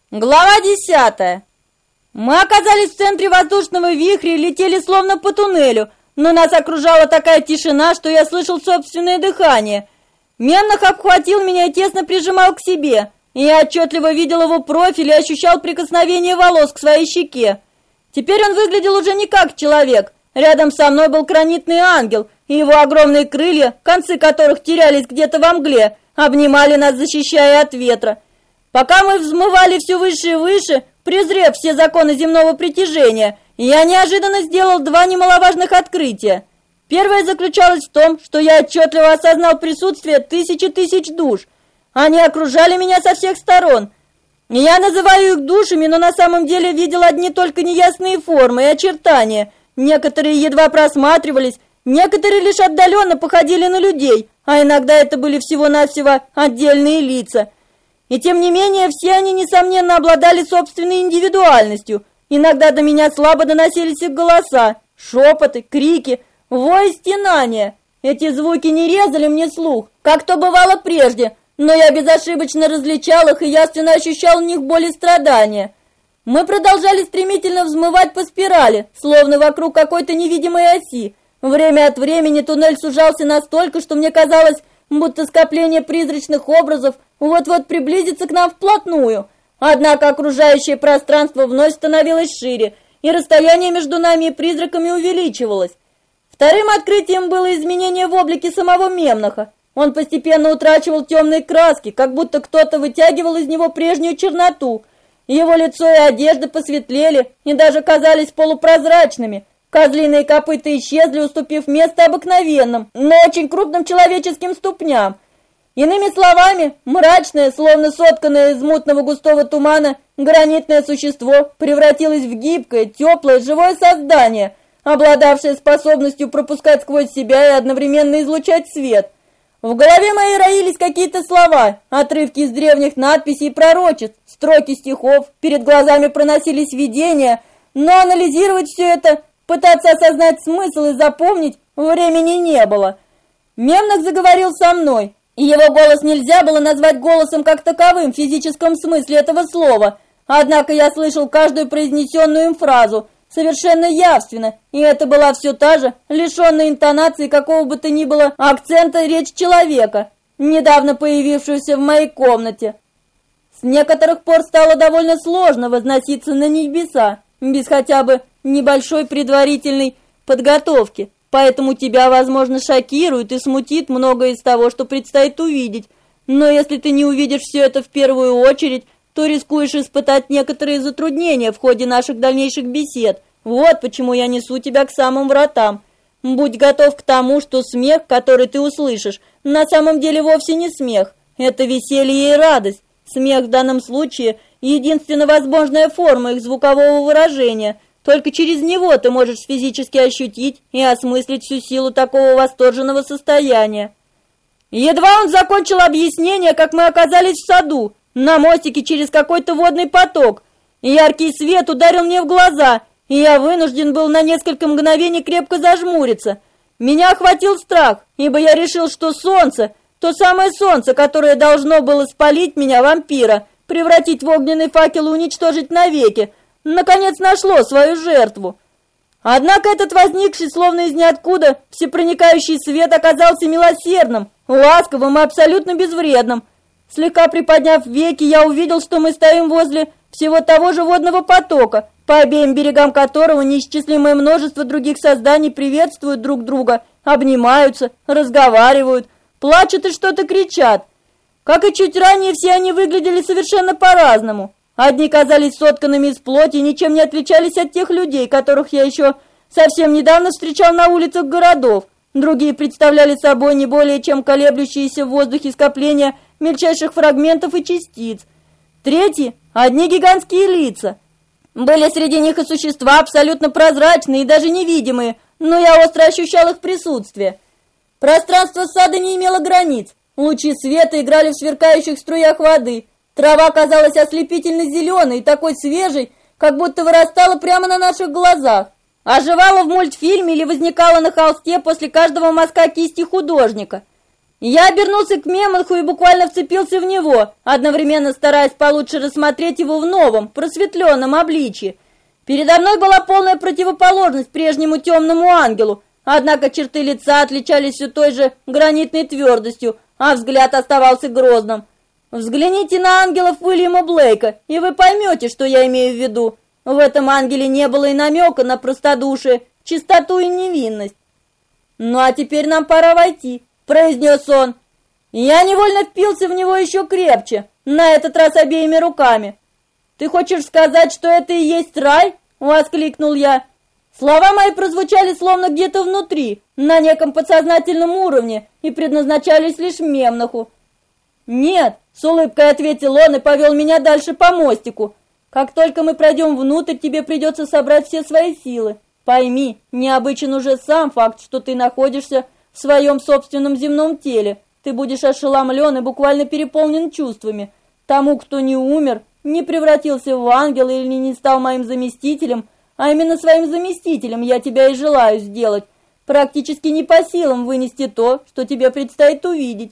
Глава 10. Мы оказались в центре воздушного вихря и летели словно по туннелю, но нас окружала такая тишина, что я слышал собственное дыхание. Мемнах обхватил меня и тесно прижимал к себе, и я отчетливо видел его профиль и ощущал прикосновение волос к своей щеке. Теперь он выглядел уже не как человек. Рядом со мной был гранитный ангел, и его огромные крылья, концы которых терялись где-то во мгле, обнимали нас, защищая от ветра. Пока мы взмывали все выше и выше, презрев все законы земного притяжения, я неожиданно сделал два немаловажных открытия. Первое заключалось в том, что я отчетливо осознал присутствие тысяч душ. Они окружали меня со всех сторон. Я называю их душами, но на самом деле видел одни только неясные формы и очертания. Некоторые едва просматривались, некоторые лишь отдаленно походили на людей, а иногда это были всего-навсего отдельные лица. И тем не менее, все они, несомненно, обладали собственной индивидуальностью. Иногда до меня слабо доносились их голоса, шепоты, крики, вой и стенания. Эти звуки не резали мне слух, как то бывало прежде, но я безошибочно различал их и явственно ощущал в них боль и страдания. Мы продолжали стремительно взмывать по спирали, словно вокруг какой-то невидимой оси. Время от времени туннель сужался настолько, что мне казалось, будто скопление призрачных образов вот-вот приблизится к нам вплотную. Однако окружающее пространство вновь становилось шире, и расстояние между нами и призраками увеличивалось. Вторым открытием было изменение в облике самого Мемнаха. Он постепенно утрачивал темные краски, как будто кто-то вытягивал из него прежнюю черноту. Его лицо и одежда посветлели и даже казались полупрозрачными. Козлиные копыта исчезли, уступив место обыкновенным, но очень крупным человеческим ступням. Иными словами, мрачное, словно сотканное из мутного густого тумана, гранитное существо превратилось в гибкое, теплое, живое создание, обладавшее способностью пропускать сквозь себя и одновременно излучать свет. В голове моей роились какие-то слова, отрывки из древних надписей и пророчеств, строки стихов, перед глазами проносились видения, но анализировать все это, пытаться осознать смысл и запомнить времени не было. Мемнах заговорил со мной, и его голос нельзя было назвать голосом как таковым в физическом смысле этого слова, однако я слышал каждую произнесенную им фразу совершенно явственно, и это была все та же, лишенная интонации какого бы то ни было акцента речь человека, недавно появившегося в моей комнате. С некоторых пор стало довольно сложно возноситься на небеса, без хотя бы небольшой предварительной подготовки, поэтому тебя, возможно, шокирует и смутит многое из того, что предстоит увидеть, но если ты не увидишь все это в первую очередь, то рискуешь испытать некоторые затруднения в ходе наших дальнейших бесед. Вот почему я несу тебя к самым вратам. Будь готов к тому, что смех, который ты услышишь, на самом деле вовсе не смех. Это веселье и радость. Смех в данном случае – единственно возможная форма их звукового выражения. Только через него ты можешь физически ощутить и осмыслить всю силу такого восторженного состояния. Едва он закончил объяснение, как мы оказались в саду, на мостике через какой-то водный поток. Яркий свет ударил мне в глаза, и я вынужден был на несколько мгновений крепко зажмуриться. Меня охватил страх, ибо я решил, что солнце, то самое солнце, которое должно было спалить меня, вампира, превратить в огненный факел и уничтожить навеки, наконец нашло свою жертву. Однако этот возникший, словно из ниоткуда, всепроникающий свет оказался милосердным, ласковым и абсолютно безвредным. Слегка приподняв веки, я увидел, что мы стоим возле всего того же водного потока, по обеим берегам которого неисчислимое множество других созданий приветствуют друг друга, обнимаются, разговаривают, плачут и что-то кричат. Как и чуть ранее, все они выглядели совершенно по-разному. Одни казались сотканными из плоти и ничем не отличались от тех людей, которых я еще совсем недавно встречал на улицах городов. Другие представляли собой не более чем колеблющиеся в воздухе скопления мельчайших фрагментов и частиц. Третьи – одни гигантские лица. Были среди них и существа абсолютно прозрачные и даже невидимые, но я остро ощущал их присутствие. Пространство сада не имело границ. Лучи света играли в сверкающих струях воды. Трава казалась ослепительно зеленой и такой свежей, как будто вырастала прямо на наших глазах. Оживала в мультфильме или возникала на холсте после каждого мазка кисти художника. Я обернулся к Мемонху и буквально вцепился в него, одновременно стараясь получше рассмотреть его в новом, просветленном обличье. Передо мной была полная противоположность прежнему темному ангелу, однако черты лица отличались все той же гранитной твердостью, а взгляд оставался грозным. Взгляните на ангелов Уильяма Блейка, и вы поймете, что я имею в виду. В этом ангеле не было и намека на простодушие, чистоту и невинность. «Ну а теперь нам пора войти», — произнес он. Я невольно впился в него еще крепче, на этот раз обеими руками. «Ты хочешь сказать, что это и есть рай?» — воскликнул я. Слова мои прозвучали словно где-то внутри, на неком подсознательном уровне, и предназначались лишь Мемноху. «Нет», — с улыбкой ответил он и повел меня дальше по мостику. «Как только мы пройдем внутрь, тебе придется собрать все свои силы. Пойми, необычен уже сам факт, что ты находишься в своем собственном земном теле. Ты будешь ошеломлен и буквально переполнен чувствами. Тому, кто не умер, не превратился в ангела или не стал моим заместителем, а именно своим заместителем я тебя и желаю сделать, практически не по силам вынести то, что тебе предстоит увидеть».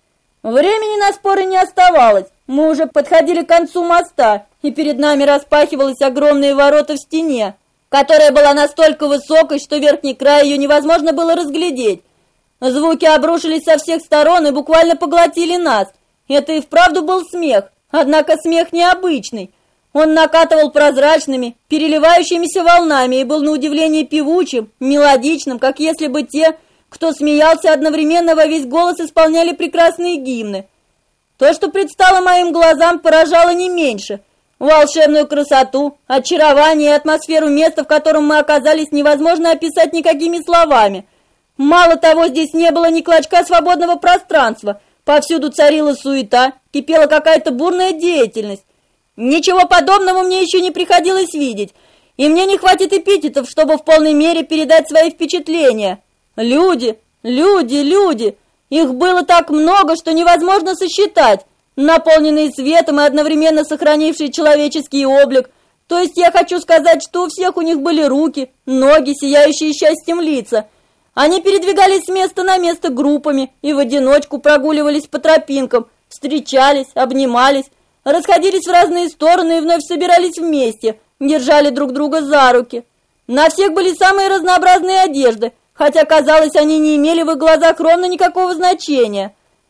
Времени на споры не оставалось. Мы уже подходили к концу моста, и перед нами распахивались огромные ворота в стене, которая была настолько высокой, что верхний край ее невозможно было разглядеть. Звуки обрушились со всех сторон и буквально поглотили нас. Это и вправду был смех, однако смех необычный. Он накатывал прозрачными, переливающимися волнами и был на удивление певучим, мелодичным, как если бы те, кто смеялся, одновременно во весь голос исполняли прекрасные гимны. То, что предстало моим глазам, поражало не меньше. Волшебную красоту, очарование и атмосферу места, в котором мы оказались, невозможно описать никакими словами. Мало того, здесь не было ни клочка свободного пространства. Повсюду царила суета, кипела какая-то бурная деятельность. Ничего подобного мне еще не приходилось видеть, и мне не хватит эпитетов, чтобы в полной мере передать свои впечатления. Люди, люди, люди! Их было так много, что невозможно сосчитать, наполненные светом и одновременно сохранившие человеческий облик. То есть я хочу сказать, что у всех у них были руки, ноги, сияющие счастьем лица. Они передвигались с места на место группами и в одиночку прогуливались по тропинкам, встречались, обнимались, расходились в разные стороны и вновь собирались вместе, держали друг друга за руки. На всех были самые разнообразные одежды, хотя, казалось, они не имели в их глазах ровно никакого значения.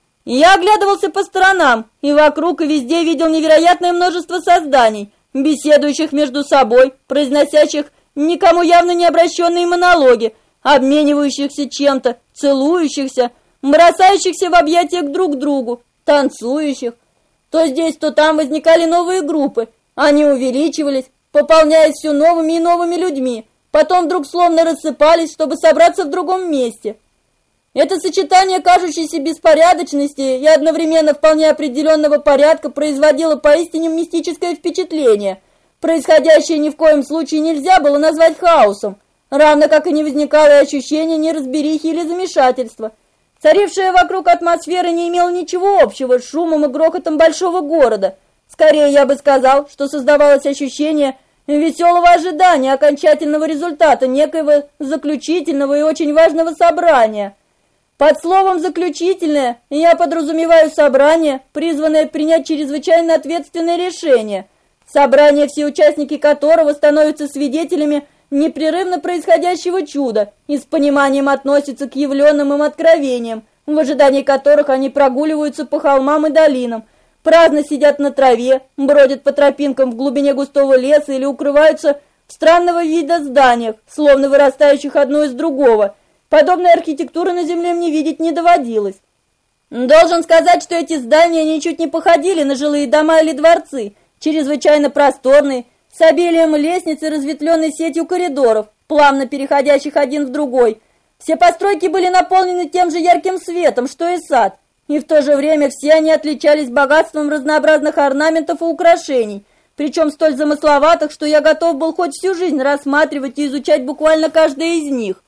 Я оглядывался по сторонам, и вокруг, и везде видел невероятное множество созданий, беседующих между собой, произносящих никому явно не обращенные монологи, обменивающихся чем-то, целующихся, бросающихся в объятия друг к другу, танцующих. То здесь, то там возникали новые группы, они увеличивались, пополняясь все новыми и новыми людьми, потом вдруг словно рассыпались, чтобы собраться в другом месте. Это сочетание кажущейся беспорядочности и одновременно вполне определенного порядка производило поистине мистическое впечатление. Происходящее ни в коем случае нельзя было назвать хаосом, равно как и не возникало и ощущения неразберихи или замешательства. Царившая вокруг атмосфера не имела ничего общего с шумом и грохотом большого города. Скорее, я бы сказал, что создавалось ощущение веселого ожидания окончательного результата некоего заключительного и очень важного собрания. Под словом «заключительное» я подразумеваю собрание, призванное принять чрезвычайно ответственное решение. Собрание, все участники которого становятся свидетелями непрерывно происходящего чуда и с пониманием относятся к явленным им откровениям, в ожидании которых они прогуливаются по холмам и долинам, праздно сидят на траве, бродят по тропинкам в глубине густого леса или укрываются в странного вида зданиях, словно вырастающих одно из другого. Подобной архитектуры на земле мне видеть не доводилось. Должен сказать, что эти здания ничуть не походили на жилые дома или дворцы, чрезвычайно просторные, с обилием лестниц и разветвленной сетью коридоров, плавно переходящих один в другой. Все постройки были наполнены тем же ярким светом, что и сад, и в то же время все они отличались богатством разнообразных орнаментов и украшений, причем столь замысловатых, что я готов был хоть всю жизнь рассматривать и изучать буквально каждое из них.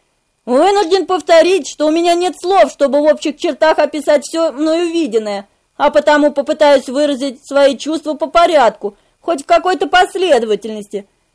Вынужден повторить, что у меня нет слов, чтобы в общих чертах описать все мною виденное, а потому попытаюсь выразить свои чувства по порядку, хоть в какой-то последовательности.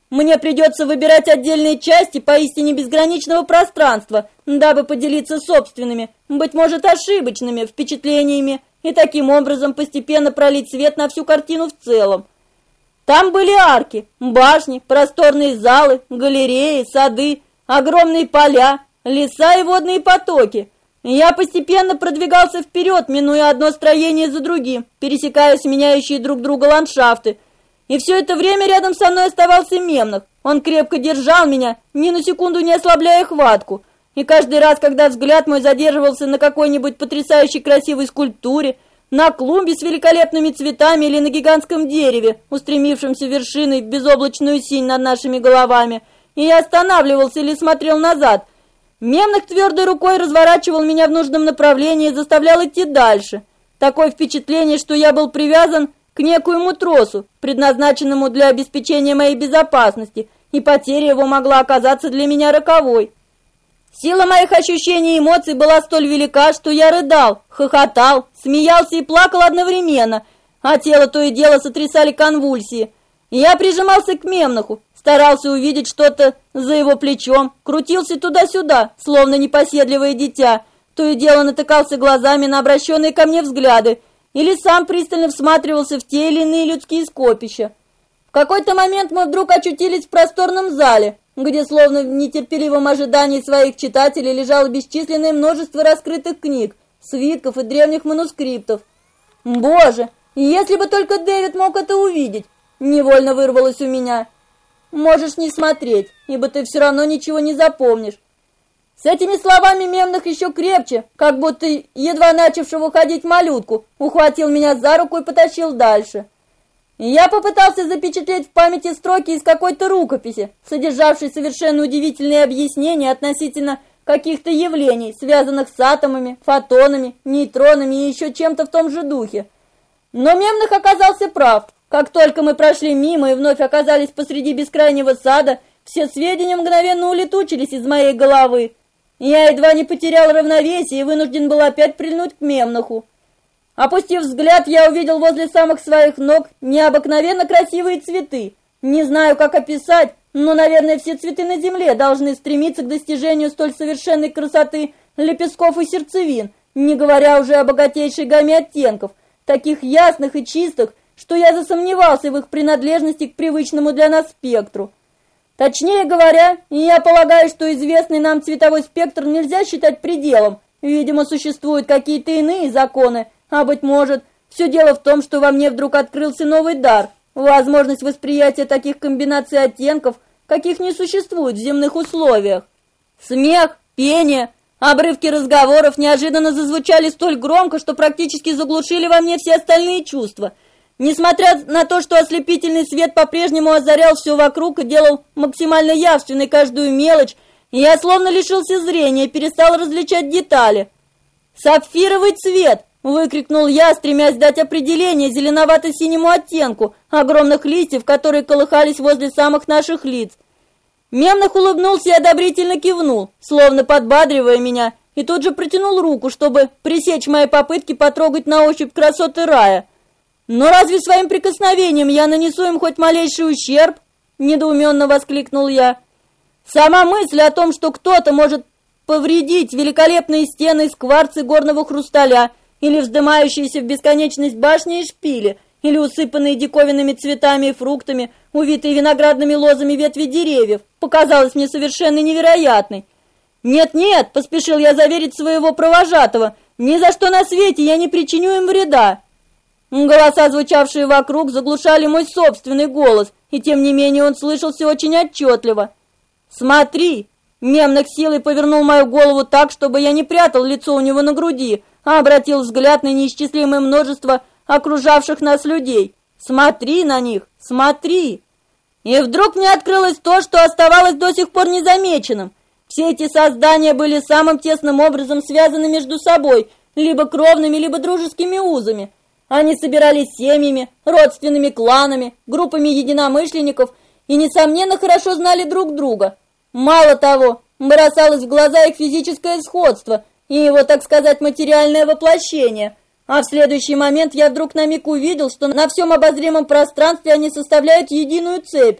Мне придется выбирать отдельные части поистине безграничного пространства, дабы поделиться собственными, быть может, ошибочными впечатлениями и таким образом постепенно пролить свет на всю картину в целом. Там были арки, башни, просторные залы, галереи, сады, огромные поля, леса и водные потоки. Я постепенно продвигался вперед, минуя одно строение за другим, пересекая сменяющие друг друга ландшафты. И все это время рядом со мной оставался Мемнах. Он крепко держал меня, ни на секунду не ослабляя хватку. И каждый раз, когда взгляд мой задерживался на какой-нибудь потрясающей красивой скульптуре, на клумбе с великолепными цветами или на гигантском дереве, устремившемся вершиной в безоблачную синь над нашими головами, и я останавливался или смотрел назад, Мемнах твердой рукой разворачивал меня в нужном направлении и заставлял идти дальше. Такое впечатление, что я был привязан к некоему тросу, предназначенному для обеспечения моей безопасности, и потеря его могла оказаться для меня роковой. Сила моих ощущений и эмоций была столь велика, что я рыдал, хохотал, смеялся и плакал одновременно, а тело то и дело сотрясали конвульсии. Я прижимался к Мемнаху, старался увидеть что-то за его плечом, крутился туда-сюда, словно непоседливое дитя, то и дело натыкался глазами на обращенные ко мне взгляды, или сам пристально всматривался в те или иные людские скопища. В какой-то момент мы вдруг очутились в просторном зале, где словно в нетерпеливом ожидании своих читателей лежало бесчисленное множество раскрытых книг, свитков и древних манускриптов. Боже, если бы только Дэвид мог это увидеть, невольно вырвалось у меня. Можешь не смотреть, ибо ты все равно ничего не запомнишь. С этими словами Мемнах еще крепче, как будто едва начавшего ходить малютку, ухватил меня за руку и потащил дальше. Я попытался запечатлеть в памяти строки из какой-то рукописи, содержавшей совершенно удивительные объяснения относительно каких-то явлений, связанных с атомами, фотонами, нейтронами и еще чем-то в том же духе. Но Мемнах оказался прав. Как только мы прошли мимо и вновь оказались посреди бескрайнего сада, все сведения мгновенно улетучились из моей головы. Я едва не потерял равновесие и вынужден был опять прильнуть к Мемнаху. Опустив взгляд, я увидел возле самых своих ног необыкновенно красивые цветы. Не знаю, как описать, но, наверное, все цветы на земле должны стремиться к достижению столь совершенной красоты лепестков и сердцевин, не говоря уже о богатейшей гамме оттенков, таких ясных и чистых, что я засомневался в их принадлежности к привычному для нас спектру. Точнее говоря, я полагаю, что известный нам цветовой спектр нельзя считать пределом. Видимо, существуют какие-то иные законы, а, быть может, все дело в том, что во мне вдруг открылся новый дар, возможность восприятия таких комбинаций оттенков, каких не существует в земных условиях. Смех, пение, обрывки разговоров неожиданно зазвучали столь громко, что практически заглушили во мне все остальные чувства. Несмотря на то, что ослепительный свет по-прежнему озарял все вокруг и делал максимально явственной каждую мелочь, я словно лишился зрения и перестал различать детали. «Сапфировый цвет!» — выкрикнул я, стремясь дать определение зеленовато-синему оттенку огромных листьев, которые колыхались возле самых наших лиц. Мемнах улыбнулся и одобрительно кивнул, словно подбадривая меня, и тут же протянул руку, чтобы пресечь мои попытки потрогать на ощупь красоты рая. «Но разве своим прикосновением я нанесу им хоть малейший ущерб?» – недоуменно воскликнул я. Сама мысль о том, что кто-то может повредить великолепные стены из кварца и горного хрусталя, или вздымающиеся в бесконечность башни и шпили, или усыпанные диковинными цветами и фруктами, увитые виноградными лозами ветви деревьев, показалась мне совершенно невероятной. «Нет-нет», – поспешил я заверить своего провожатого, – «ни за что на свете я не причиню им вреда». Голоса, звучавшие вокруг, заглушали мой собственный голос, и тем не менее он слышался очень отчетливо. «Смотри!» Мемнах силой повернул мою голову так, чтобы я не прятал лицо у него на груди, а обратил взгляд на неисчислимое множество окружавших нас людей. «Смотри на них! Смотри!» И вдруг мне открылось то, что оставалось до сих пор незамеченным. Все эти создания были самым тесным образом связаны между собой, либо кровными, либо дружескими узами. Они собирались семьями, родственными кланами, группами единомышленников и, несомненно, хорошо знали друг друга. Мало того, бросалось в глаза их физическое сходство и его, так сказать, материальное воплощение. А в следующий момент я вдруг на миг увидел, что на всем обозримом пространстве они составляют единую цепь,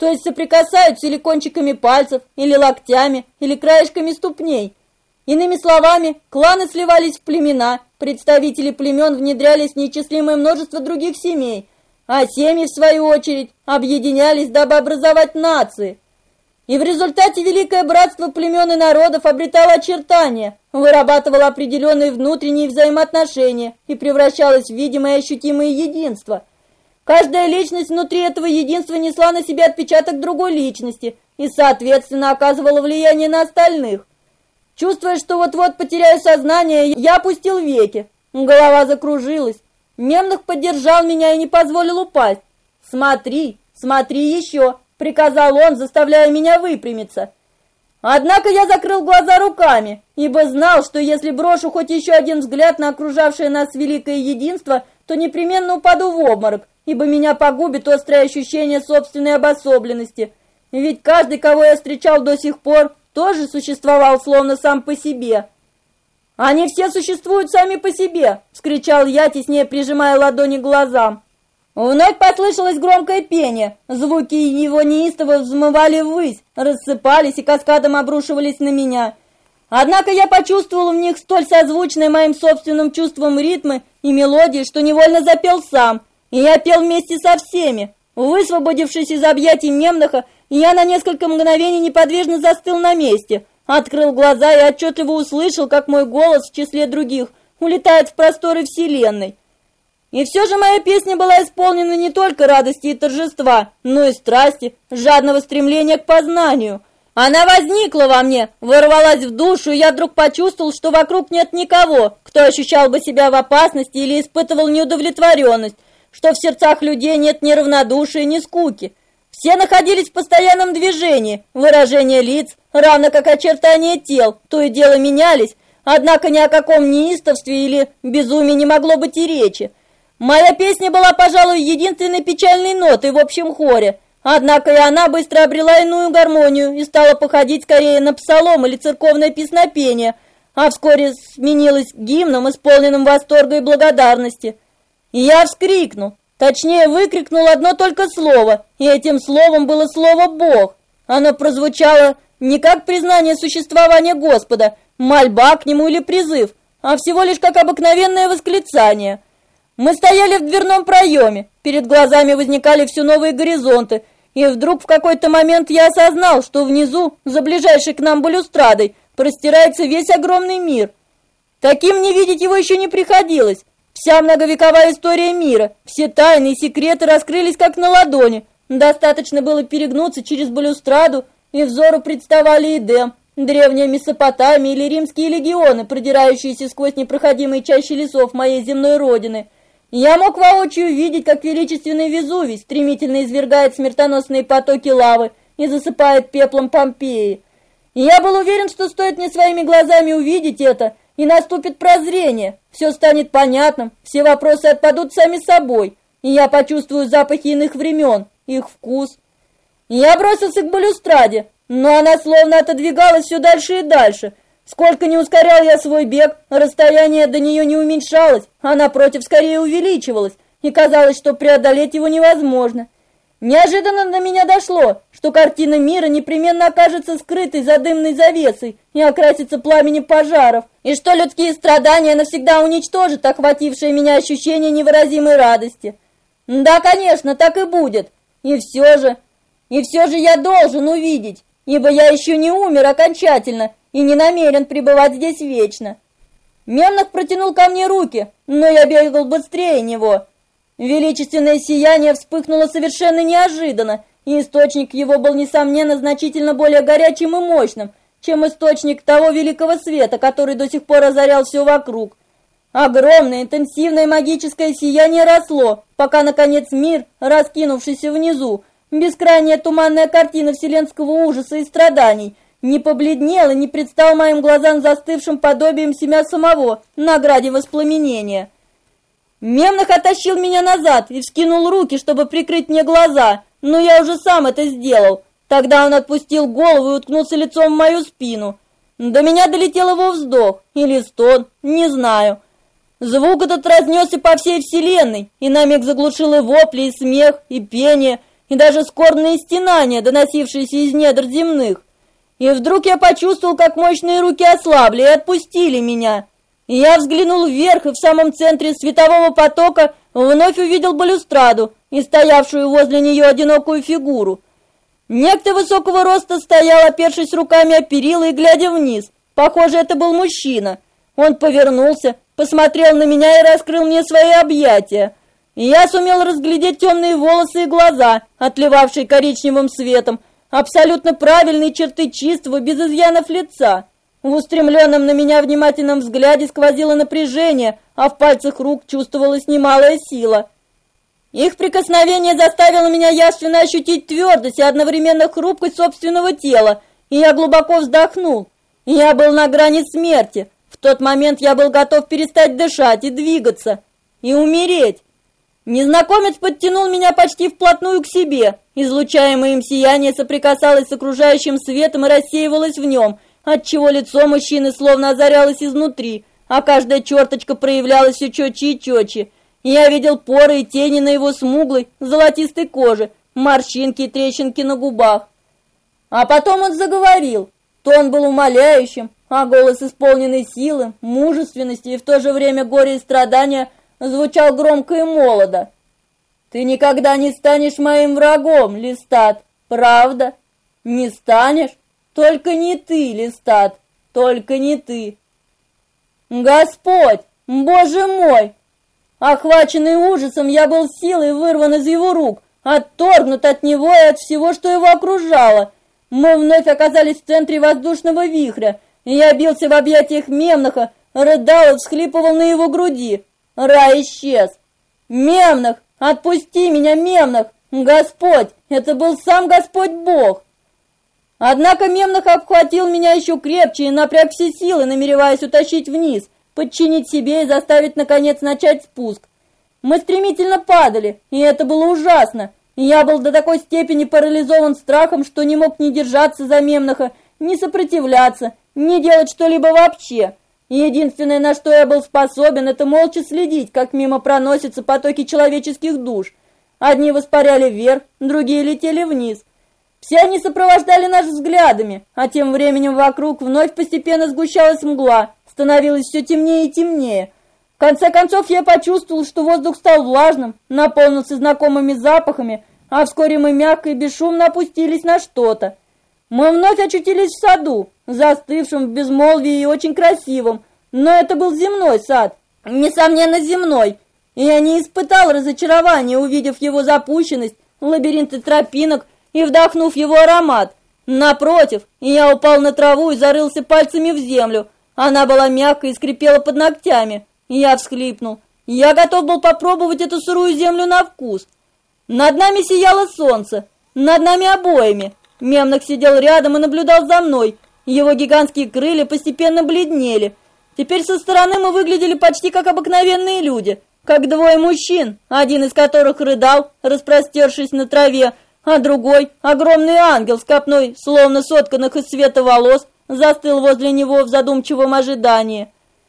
то есть соприкасаются или кончиками пальцев, или локтями, или краешками ступней. Иными словами, кланы сливались в племена, представители племен внедрялись в неисчислимое множество других семей, а семьи, в свою очередь, объединялись, дабы образовать нации. И в результате великое братство племен и народов обретало очертания, вырабатывало определенные внутренние взаимоотношения и превращалось в видимое и ощутимое единство. Каждая личность внутри этого единства несла на себе отпечаток другой личности и, соответственно, оказывала влияние на остальных. Чувствуя, что вот-вот потеряю сознание, я опустил веки. Голова закружилась. Мемнах поддержал меня и не позволил упасть. «Смотри, смотри еще!» — приказал он, заставляя меня выпрямиться. Однако я закрыл глаза руками, ибо знал, что если брошу хоть еще один взгляд на окружавшее нас великое единство, то непременно упаду в обморок, ибо меня погубит острое ощущение собственной обособленности. Ведь каждый, кого я встречал до сих пор, тоже существовал словно сам по себе. «Они все существуют сами по себе!» — вскричал я, теснее прижимая ладони к глазам. Вновь послышалось громкое пение. Звуки его неистово взмывали ввысь, рассыпались и каскадом обрушивались на меня. Однако я почувствовал в них столь созвучные моим собственным чувствам ритмы и мелодии, что невольно запел сам, и я пел вместе со всеми. Высвободившись из объятий Мемнаха, я на несколько мгновений неподвижно застыл на месте, открыл глаза и отчетливо услышал, как мой голос в числе других улетает в просторы вселенной. И все же моя песня была исполнена не только радости и торжества, но и страсти, жадного стремления к познанию. Она возникла во мне, ворвалась в душу, и я вдруг почувствовал, что вокруг нет никого, кто ощущал бы себя в опасности или испытывал неудовлетворенность, что в сердцах людей нет ни равнодушия, ни скуки. Все находились в постоянном движении, выражения лиц, равно как очертания тел, то и дело менялись, однако ни о каком неистовстве или безумии не могло быть и речи. Моя песня была, пожалуй, единственной печальной нотой в общем хоре, однако и она быстро обрела иную гармонию и стала походить скорее на псалом или церковное песнопение, а вскоре сменилась гимном, исполненным восторга и благодарности. И я вскрикнул, точнее выкрикнул одно только слово, и этим словом было слово «Бог». Оно прозвучало не как признание существования Господа, мольба к Нему или призыв, а всего лишь как обыкновенное восклицание. Мы стояли в дверном проеме, перед глазами возникали все новые горизонты, и вдруг в какой-то момент я осознал, что внизу, за ближайшей к нам балюстрадой, простирается весь огромный мир. Таким не видеть его еще не приходилось. Вся многовековая история мира, все тайны и секреты раскрылись как на ладони. Достаточно было перегнуться через балюстраду, и взору представали Эдем, древняя Месопотамия или римские легионы, продирающиеся сквозь непроходимые чащи лесов моей земной родины. Я мог воочию видеть, как величественный Везувий стремительно извергает смертоносные потоки лавы и засыпает пеплом Помпеи. И я был уверен, что стоит мне своими глазами увидеть это, и наступит прозрение, все станет понятным, все вопросы отпадут сами собой, и я почувствую запахи иных времен, их вкус. И я бросился к балюстраде, но она словно отодвигалась все дальше и дальше. Сколько не ускорял я свой бег, расстояние до нее не уменьшалось, а напротив скорее увеличивалось, и казалось, что преодолеть его невозможно. Неожиданно до меня дошло, что картина мира непременно окажется скрытой за дымной завесой и окрасится пламенем пожаров, и что людские страдания навсегда уничтожат охватившее меня ощущение невыразимой радости. Да, конечно, так и будет. И все же я должен увидеть, ибо я еще не умер окончательно и не намерен пребывать здесь вечно. Мемнах протянул ко мне руки, но я бегал быстрее него. Величественное сияние вспыхнуло совершенно неожиданно, и источник его был, несомненно, значительно более горячим и мощным, чем источник того великого света, который до сих пор озарял все вокруг. Огромное, интенсивное магическое сияние росло, пока, наконец, мир, раскинувшийся внизу, бескрайняя туманная картина вселенского ужаса и страданий, не побледнел и не предстал моим глазам застывшим подобием себя самого на граде воспламенения. Мемнах оттащил меня назад и вскинул руки, чтобы прикрыть мне глаза, но я уже сам это сделал. Тогда он отпустил голову и уткнулся лицом в мою спину. До меня долетел его вздох или стон, не знаю. Звук этот разнесся по всей вселенной, и на миг заглушил и вопли, и смех, и пение, и даже скорбные стенания, доносившиеся из недр земных. И вдруг я почувствовал, как мощные руки ослабли и отпустили меня. И я взглянул вверх, и в самом центре светового потока вновь увидел балюстраду и стоявшую возле нее одинокую фигуру. Некто высокого роста стоял, опершись руками о перила и глядя вниз. Похоже, это был мужчина. Он повернулся, посмотрел на меня и раскрыл мне свои объятия. И я сумел разглядеть темные волосы и глаза, отливавшие коричневым светом, абсолютно правильные черты чистого, без изъянов лица. В устремленном на меня внимательном взгляде сквозило напряжение, а в пальцах рук чувствовалась немалая сила. Их прикосновение заставило меня явственно ощутить твердость и одновременно хрупкость собственного тела, и я глубоко вздохнул. Я был на грани смерти. В тот момент я был готов перестать дышать и двигаться, и умереть. Незнакомец подтянул меня почти вплотную к себе. Излучаемое им сияние соприкасалось с окружающим светом и рассеивалось в нем, отчего лицо мужчины словно озарялось изнутри, а каждая черточка проявлялась все четче и четче. Я видел поры и тени на его смуглой, золотистой коже, морщинки и трещинки на губах. А потом он заговорил. Тон был умоляющим, а голос, исполненный силы, мужественности и в то же время горя и страдания, звучал громко и молодо. «Ты никогда не станешь моим врагом, Листат, правда? Не станешь? Только не ты, Листат, только не ты!» «Господь! Боже мой!» Охваченный ужасом, я был силой вырван из его рук, отторгнут от него и от всего, что его окружало. Мы вновь оказались в центре воздушного вихря, и я бился в объятиях Мемноха, рыдал и всхлипывал на его груди. Рай исчез. «Мемнох! Отпусти меня, Мемнох! Господь! Это был сам Господь Бог!» Однако Мемнох обхватил меня еще крепче и напряг все силы, намереваясь утащить вниз, подчинить себе и заставить, наконец, начать спуск. Мы стремительно падали, и это было ужасно. Я был до такой степени парализован страхом, что не мог ни держаться за Мемноха, ни сопротивляться, ни делать что-либо вообще. Единственное, на что я был способен, это молча следить, как мимо проносятся потоки человеческих душ. Одни воспаряли вверх, другие летели вниз. Все они сопровождали нас взглядами, а тем временем вокруг вновь постепенно сгущалась мгла, становилось все темнее и темнее. В конце концов я почувствовал, что воздух стал влажным, наполнился знакомыми запахами, а вскоре мы мягко и бесшумно опустились на что-то. Мы вновь очутились в саду, застывшем в безмолвии и очень красивом, но это был земной сад, несомненно земной, и я не испытал разочарования, увидев его запущенность, лабиринты тропинок и вдохнув его аромат. Напротив, я упал на траву и зарылся пальцами в землю. Она была мягкой и скрипела под ногтями. Я всхлипнул. Я готов был попробовать эту сырую землю на вкус. Над нами сияло солнце, над нами обоими. Мемнох сидел рядом и наблюдал за мной. Его гигантские крылья постепенно бледнели. Теперь со стороны мы выглядели почти как обыкновенные люди, как двое мужчин, один из которых рыдал, распростершись на траве, а другой, огромный ангел с копной, словно сотканных из света волос, застыл возле него в задумчивом ожидании.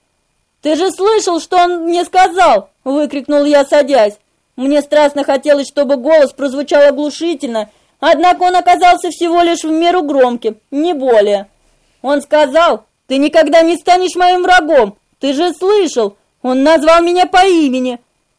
«Ты же слышал, что он мне сказал?» — выкрикнул я, садясь. Мне страстно хотелось, чтобы голос прозвучал оглушительно, однако он оказался всего лишь в меру громким, не более. Он сказал: «Ты никогда не станешь моим врагом! Ты же слышал! Он назвал меня по имени!»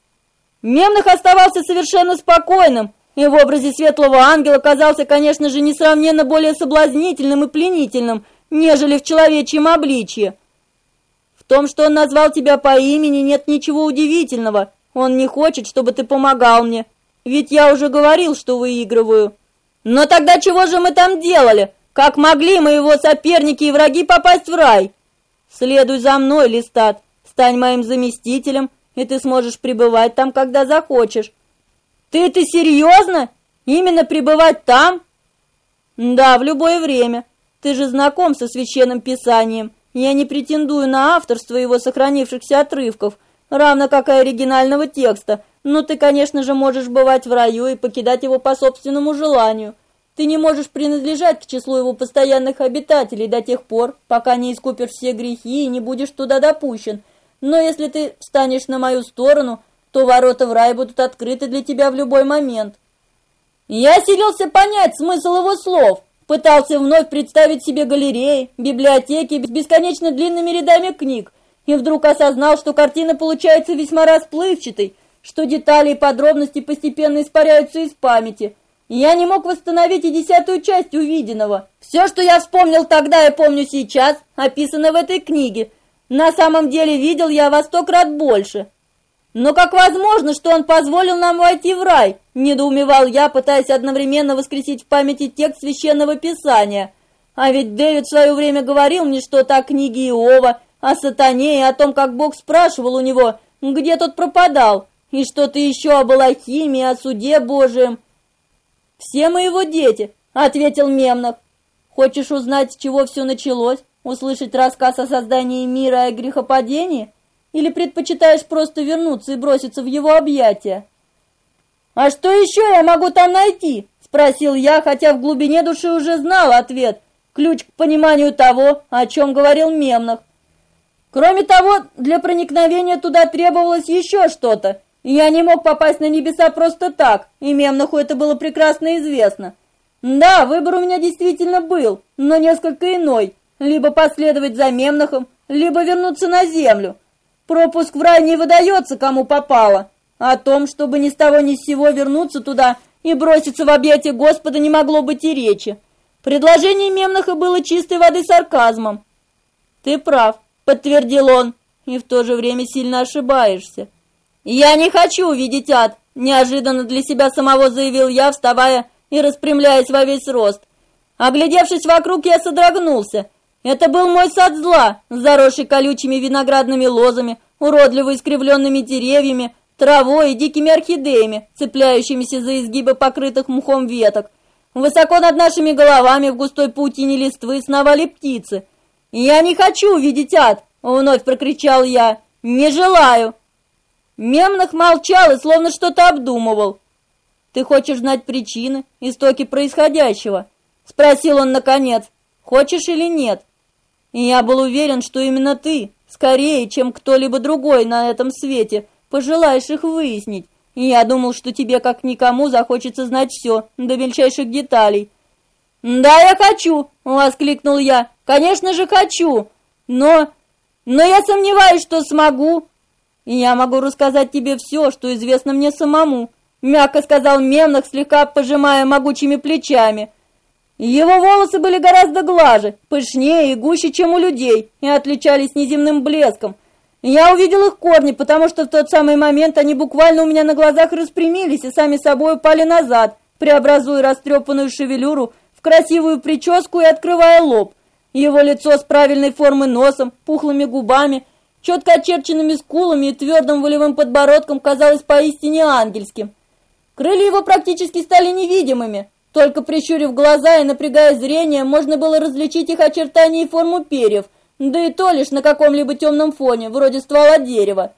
Мемнох оставался совершенно спокойным, и в образе светлого ангела казался, конечно же, несравненно более соблазнительным и пленительным, нежели в человечьем обличье. «В том, что он назвал тебя по имени, нет ничего удивительного. Он не хочет, чтобы ты помогал мне. Ведь я уже говорил, что выигрываю». «Но тогда чего же мы там делали? Как могли моего соперники и враги попасть в рай?» «Следуй за мной, Листат, стань моим заместителем, и ты сможешь пребывать там, когда захочешь». «Ты это серьезно? Именно пребывать там?» «Да, в любое время. Ты же знаком со Священным Писанием. Я не претендую на авторство его сохранившихся отрывков, равно как и оригинального текста, но ты, конечно же, можешь бывать в раю и покидать его по собственному желанию. Ты не можешь принадлежать к числу его постоянных обитателей до тех пор, пока не искупишь все грехи и не будешь туда допущен. Но если ты встанешь на мою сторону, то ворота в рай будут открыты для тебя в любой момент». Я силился понять смысл его слов, пытался вновь представить себе галереи, библиотеки с бесконечно длинными рядами книг, и вдруг осознал, что картина получается весьма расплывчатой, что детали и подробности постепенно испаряются из памяти. Я не мог восстановить и 10-ю часть увиденного. Все, что я вспомнил тогда и помню сейчас, описано в этой книге. На самом деле видел я во 100 крат больше. Но как возможно, что он позволил нам войти в рай? Недоумевал я, пытаясь одновременно воскресить в памяти текст Священного Писания. А ведь Дэвид в свое время говорил мне что-то о книге Иова, о сатане и о том, как Бог спрашивал у него, где тот пропадал, и что-то еще об Элохиме, о суде Божием. «Все мы его дети», — ответил Мемнах. «Хочешь узнать, с чего все началось? Услышать рассказ о создании мира и о грехопадении? Или предпочитаешь просто вернуться и броситься в его объятия?» «А что еще я могу там найти?» — спросил я, хотя в глубине души уже знал ответ, ключ к пониманию того, о чем говорил Мемнах. Кроме того, для проникновения туда требовалось еще что-то. Я не мог попасть на небеса просто так, и Мемнаху это было прекрасно известно. Да, выбор у меня действительно был, но несколько иной. Либо последовать за Мемнахом, либо вернуться на землю. Пропуск в рай не выдается, кому попало. О том, чтобы ни с того ни с сего вернуться туда и броситься в объятия Господа, не могло быть и речи. Предложение Мемнаха было чистой воды сарказмом. «Ты прав», — подтвердил он, — «и в то же время сильно ошибаешься». «Я не хочу видеть ад», — неожиданно для себя самого заявил я, вставая и распрямляясь во весь рост. Оглядевшись вокруг, я содрогнулся. Это был мой сад зла, заросший колючими виноградными лозами, уродливо искривленными деревьями, травой и дикими орхидеями, цепляющимися за изгибы покрытых мхом веток. Высоко над нашими головами в густой паутине листвы сновали птицы. «Я не хочу видеть ад!» — вновь прокричал я. «Не желаю!» Мемнах молчал и словно что-то обдумывал. «Ты хочешь знать причины, истоки происходящего?» — спросил он наконец. «Хочешь или нет?» И я был уверен, что именно ты, скорее, чем кто-либо другой на этом свете, пожелаешь их выяснить. И я думал, что тебе, как никому, захочется знать все, до мельчайших деталей. «Да, я хочу!» — воскликнул я. «Конечно же хочу! Но я сомневаюсь, что смогу!» «И я могу рассказать тебе все, что известно мне самому», — мягко сказал Мемнах, слегка пожимая могучими плечами. Его волосы были гораздо глаже, пышнее и гуще, чем у людей, и отличались неземным блеском. Я увидел их корни, потому что в тот самый момент они буквально у меня на глазах распрямились и сами собой упали назад, преобразуя растрепанную шевелюру в красивую прическу и открывая лоб. Его лицо с правильной формы носом, пухлыми губами, четко очерченными скулами и твердым волевым подбородком казалось поистине ангельским. Крылья его практически стали невидимыми. Только прищурив глаза и напрягая зрение, можно было различить их очертания и форму перьев, да и то лишь на каком-либо темном фоне, вроде ствола дерева.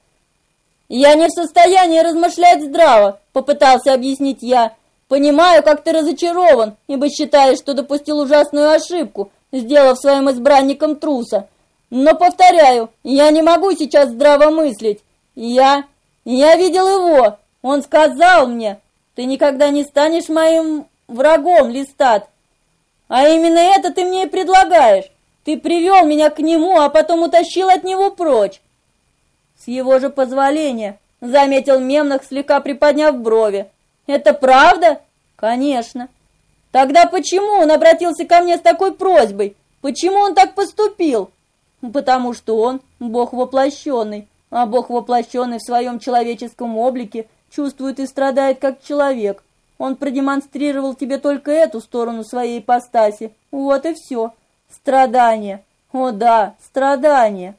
«Я не в состоянии размышлять здраво», — попытался объяснить я. «Понимаю, как ты разочарован, ибо считаешь, что допустил ужасную ошибку, сделав своим избранником труса. Но, повторяю, я не могу сейчас здраво мыслить. Я видел его, он сказал мне, ты никогда не станешь моим врагом, Листат. А именно это ты мне и предлагаешь. Ты привел меня к нему, а потом утащил от него прочь». «С его же позволения», — заметил Мемнах, слегка приподняв брови. «Это правда?» «Конечно». «Тогда почему он обратился ко мне с такой просьбой? Почему он так поступил?» «Потому что он Бог воплощенный, а Бог воплощенный в своем человеческом облике чувствует и страдает как человек. Он продемонстрировал тебе только эту сторону своей ипостаси. Вот и все. Страдание. О да, страдание».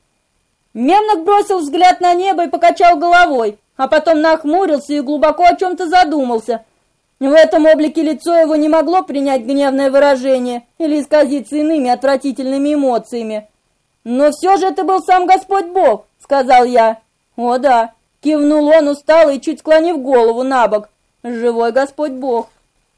Мемнах бросил взгляд на небо и покачал головой, а потом нахмурился и глубоко о чем-то задумался. В этом облике лицо его не могло принять гневное выражение или исказиться иными отвратительными эмоциями. «Но все же это был сам Господь Бог», — сказал я. «О да», — кивнул он устало и чуть склонив голову на бок. «Живой Господь Бог».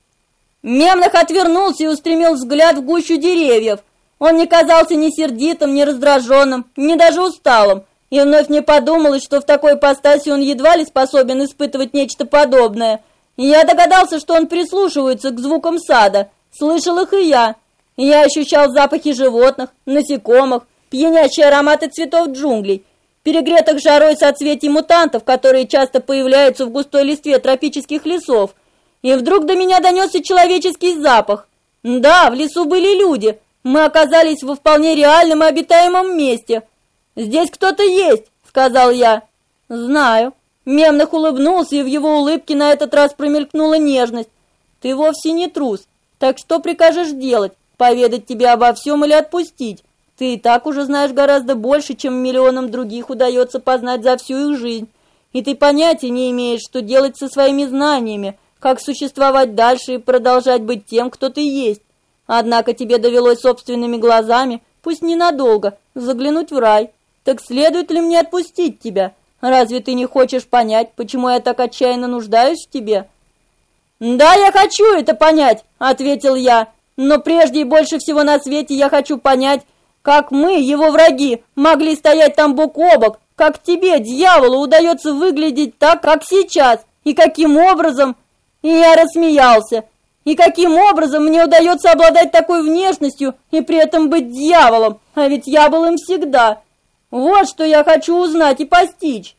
Мемнах отвернулся и устремил взгляд в гущу деревьев. Он не казался ни сердитым, ни раздраженным, ни даже усталым, и вновь мне подумалось, что в такой ипостаси он едва ли способен испытывать нечто подобное. Я догадался, что он прислушивается к звукам сада. Слышал их и я. Я ощущал запахи животных, насекомых, пьянящие ароматы цветов джунглей, перегретых жарой соцветий мутантов, которые часто появляются в густой листве тропических лесов. И вдруг до меня донесся человеческий запах. Да, в лесу были люди. Мы оказались во вполне реальном и обитаемом месте. «Здесь кто-то есть», — сказал я. «Знаю». Мемнах улыбнулся, и в его улыбке на этот раз промелькнула нежность. «Ты вовсе не трус. Так что прикажешь делать? Поведать тебе обо всем или отпустить? Ты и так уже знаешь гораздо больше, чем миллионам других удается познать за всю их жизнь. И ты понятия не имеешь, что делать со своими знаниями, как существовать дальше и продолжать быть тем, кто ты есть. Однако тебе довелось собственными глазами, пусть ненадолго, заглянуть в рай. Так следует ли мне отпустить тебя? Разве ты не хочешь понять, почему я так отчаянно нуждаюсь в тебе?» «Да, я хочу это понять», — ответил я. «Но прежде и больше всего на свете я хочу понять, как мы, его враги, могли стоять там бок о бок, как тебе, дьяволу, удается выглядеть так, как сейчас, и каким образом...» И я рассмеялся. «И каким образом мне удается обладать такой внешностью и при этом быть дьяволом, а ведь я был им всегда. Вот что я хочу узнать и постичь».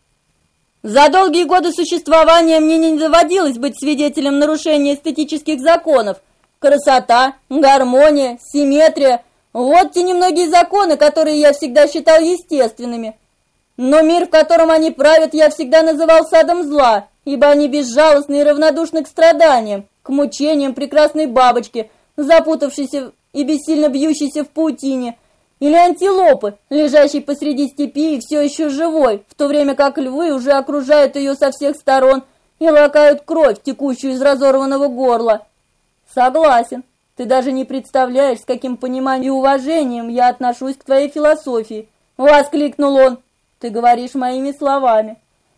За долгие годы существования мне не доводилось быть свидетелем нарушения эстетических законов. Красота, гармония, симметрия – вот те немногие законы, которые я всегда считал естественными. Но мир, в котором они правят, я всегда называл садом зла, ибо они безжалостны и равнодушны к страданиям, к мучениям прекрасной бабочки, запутавшейся и бессильно бьющейся в паутине, или антилопы, лежащей посреди степи и все еще живой, в то время как львы уже окружают ее со всех сторон и лакают кровь, текущую из разорванного горла. Согласен, ты даже не представляешь, с каким пониманием и уважением я отношусь к твоей философии, воскликнул он. Ты говоришь моими словами.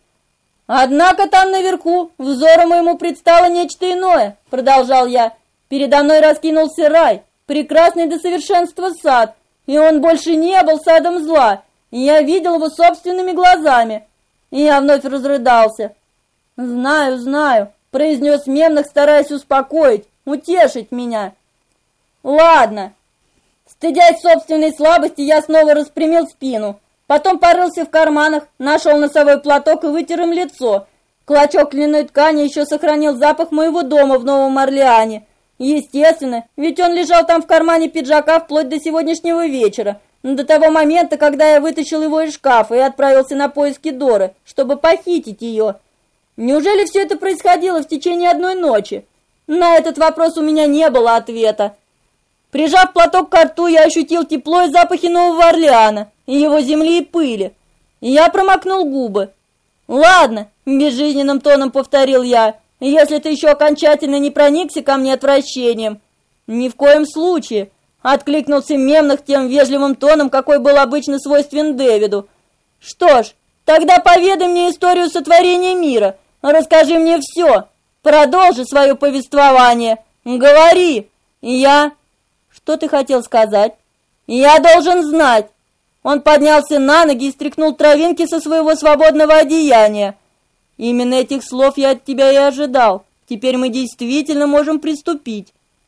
Однако там наверху взору моему предстало нечто иное, продолжал я. Передо мной раскинулся рай, прекрасный до совершенства сад, и он больше не был садом зла, и я видел его собственными глазами. И я вновь разрыдался. «Знаю, знаю», — произнес Мемнах, стараясь успокоить, утешить меня. «Ладно». Стыдясь собственной слабости, я снова распрямил спину. Потом порылся в карманах, нашел носовой платок и вытер им лицо. Клочок льняной ткани еще сохранил запах моего дома в Новом Орлеане. Естественно, ведь он лежал там в кармане пиджака вплоть до сегодняшнего вечера, до того момента, когда я вытащил его из шкафа и отправился на поиски Доры, чтобы похитить ее. Неужели все это происходило в течение одной ночи? На этот вопрос у меня не было ответа. Прижав платок к рту, я ощутил тепло и запахи Нового Орлеана, и его земли и пыли. И я промокнул губы. «Ладно», — безжизненным тоном повторил я, — «если ты еще окончательно не проникся ко мне отвращением». «Ни в коем случае», — откликнулся Мемнах тем вежливым тоном, какой был обычно свойствен Дэвиду. «Что ж, тогда поведай мне историю сотворения мира, расскажи мне все, продолжи свое повествование, говори». «Я...» «Что ты хотел сказать?» «Я должен знать». Он поднялся на ноги и стряхнул травинки со своего свободного одеяния. «Именно этих слов я от тебя и ожидал. Теперь мы действительно можем приступить».